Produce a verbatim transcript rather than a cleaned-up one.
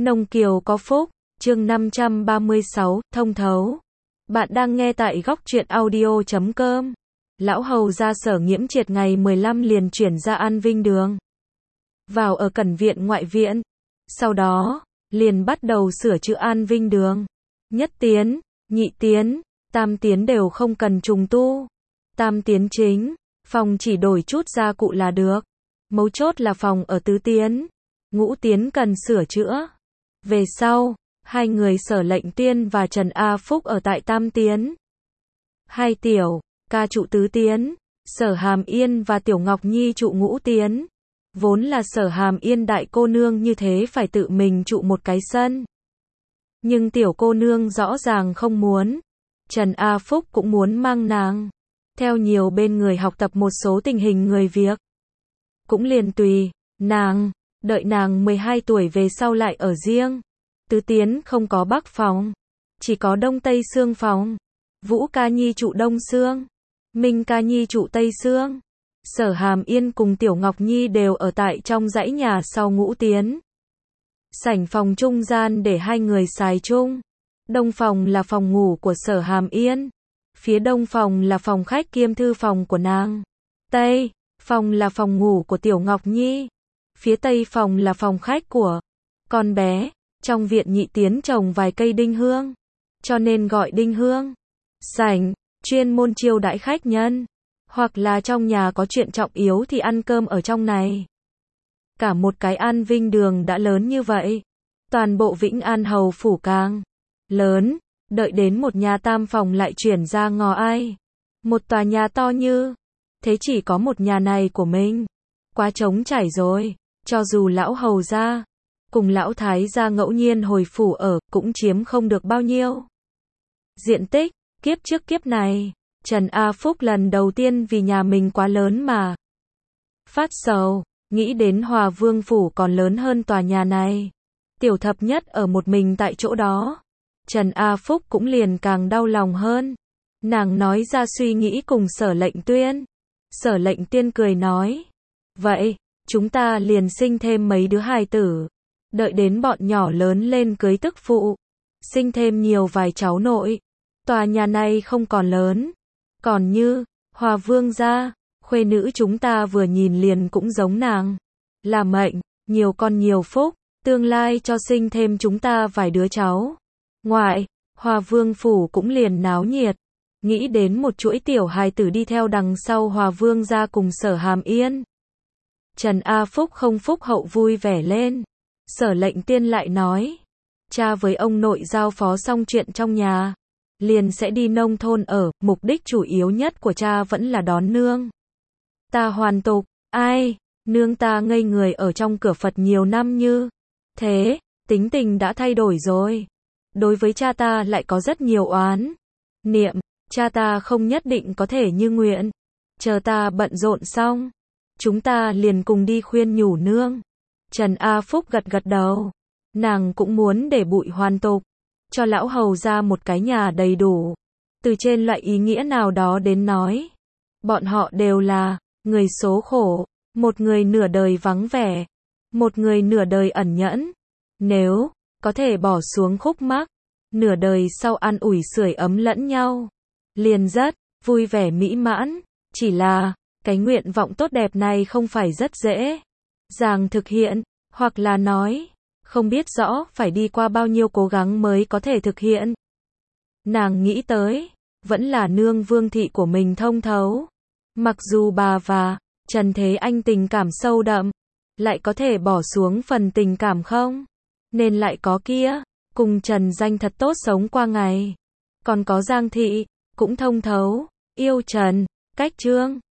Nông Kiều có phúc, chương năm trăm ba mươi sáu, thông thấu. Bạn đang nghe tại góc truyện audio chấm com. Lão hầu gia Sở Nghiễm Triệt ngày mười lăm liền chuyển ra An Vinh Đường. Vào ở Cẩn Viện ngoại viện. Sau đó, liền bắt đầu sửa chữa An Vinh Đường. Nhất tiến, nhị tiến, tam tiến đều không cần trùng tu. Tam tiến chính, phòng chỉ đổi chút gia cụ là được. Mấu chốt là phòng ở tứ tiến. Ngũ tiến cần sửa chữa. Về sau, hai người Sở Lệnh Tiên và Trần A Phúc ở tại tam tiến. Hai tiểu, ca trụ tứ tiến. Sở Hàm Yên và Tiểu Ngọc Nhi trụ ngũ tiến. Vốn là Sở Hàm Yên đại cô nương như thế phải tự mình trụ một cái sân. Nhưng tiểu cô nương rõ ràng không muốn. Trần A Phúc cũng muốn mang nàng theo nhiều bên người học tập một số tình hình người việc. Cũng liền tùy nàng, đợi nàng mười hai tuổi về sau lại ở riêng. Tứ tiến không có bắc phòng, chỉ có đông tây xương phòng. Vũ Ca Nhi trụ đông xương, Minh Ca Nhi trụ tây xương. Sở Hàm Yên cùng Tiểu Ngọc Nhi đều ở tại trong dãy nhà sau ngũ tiến. Sảnh phòng trung gian để hai người xài chung. Đông phòng là phòng ngủ của Sở Hàm Yên. Phía đông phòng là phòng khách kiêm thư phòng của nàng. Tây phòng là phòng ngủ của Tiểu Ngọc Nhi. Phía tây phòng là phòng khách của con bé. Trong viện nhị tiến trồng vài cây đinh hương, cho nên gọi đinh hương. Sảnh, chuyên môn chiêu đãi khách nhân. Hoặc là trong nhà có chuyện trọng yếu thì ăn cơm ở trong này. Cả một cái An Vinh Đường đã lớn như vậy. Toàn bộ Vĩnh An Hầu phủ càng lớn, đợi đến một nhà tam phòng lại chuyển ra Ngò Ai. Một tòa nhà to như thế chỉ có một nhà này của mình. Quá trống trải rồi, cho dù lão hầu gia cùng lão thái gia ngẫu nhiên hồi phủ ở, cũng chiếm không được bao nhiêu diện tích. Kiếp trước kiếp này, Trần A Phúc lần đầu tiên vì nhà mình quá lớn mà phát sầu, nghĩ đến Hòa Vương phủ còn lớn hơn tòa nhà này. Tiểu thập nhất ở một mình tại chỗ đó. Trần A Phúc cũng liền càng đau lòng hơn. Nàng nói ra suy nghĩ cùng Sở Lệnh Tuyên. Sở Lệnh Tiên cười nói, vậy, chúng ta liền sinh thêm mấy đứa hài tử. Đợi đến bọn nhỏ lớn lên cưới tức phụ, sinh thêm nhiều vài cháu nội. Tòa nhà này không còn lớn. Còn như Hòa Vương gia, khuê nữ chúng ta vừa nhìn liền cũng giống nàng. Là mệnh, nhiều con nhiều phúc, tương lai cho sinh thêm chúng ta vài đứa cháu. Ngoại, Hòa Vương phủ cũng liền náo nhiệt. Nghĩ đến một chuỗi tiểu hài tử đi theo đằng sau Hòa Vương gia cùng Sở Hàm Yên. Trần A Phúc không phúc hậu vui vẻ lên. Sở Lệnh Tiên lại nói, cha với ông nội giao phó xong chuyện trong nhà, liền sẽ đi nông thôn ở, mục đích chủ yếu nhất của cha vẫn là đón nương ta hoàn tục. Ai, nương ta ngây người ở trong cửa Phật nhiều năm như thế, tính tình đã thay đổi rồi. Đối với cha ta lại có rất nhiều oán niệm, cha ta không nhất định có thể như nguyện. Chờ ta bận rộn xong, chúng ta liền cùng đi khuyên nhủ nương. Trần A Phúc gật gật đầu. Nàng cũng muốn để bụi hoàn tục, cho lão hầu ra một cái nhà đầy đủ. Từ trên loại ý nghĩa nào đó đến nói, bọn họ đều là người số khổ, một người nửa đời vắng vẻ, một người nửa đời ẩn nhẫn. Nếu có thể bỏ xuống khúc mắc, nửa đời sau an ủi sưởi ấm lẫn nhau, liền rất vui vẻ mỹ mãn. Chỉ là cái nguyện vọng tốt đẹp này không phải rất dễ dàng thực hiện, hoặc là nói, không biết rõ phải đi qua bao nhiêu cố gắng mới có thể thực hiện. Nàng nghĩ tới, vẫn là nương Vương thị của mình thông thấu. Mặc dù bà và Trần Thế Anh tình cảm sâu đậm, lại có thể bỏ xuống phần tình cảm không, nên lại có kia, cùng Trần Danh thật tốt sống qua ngày. Còn có Giang thị, cũng thông thấu, yêu Trần, cách Trương.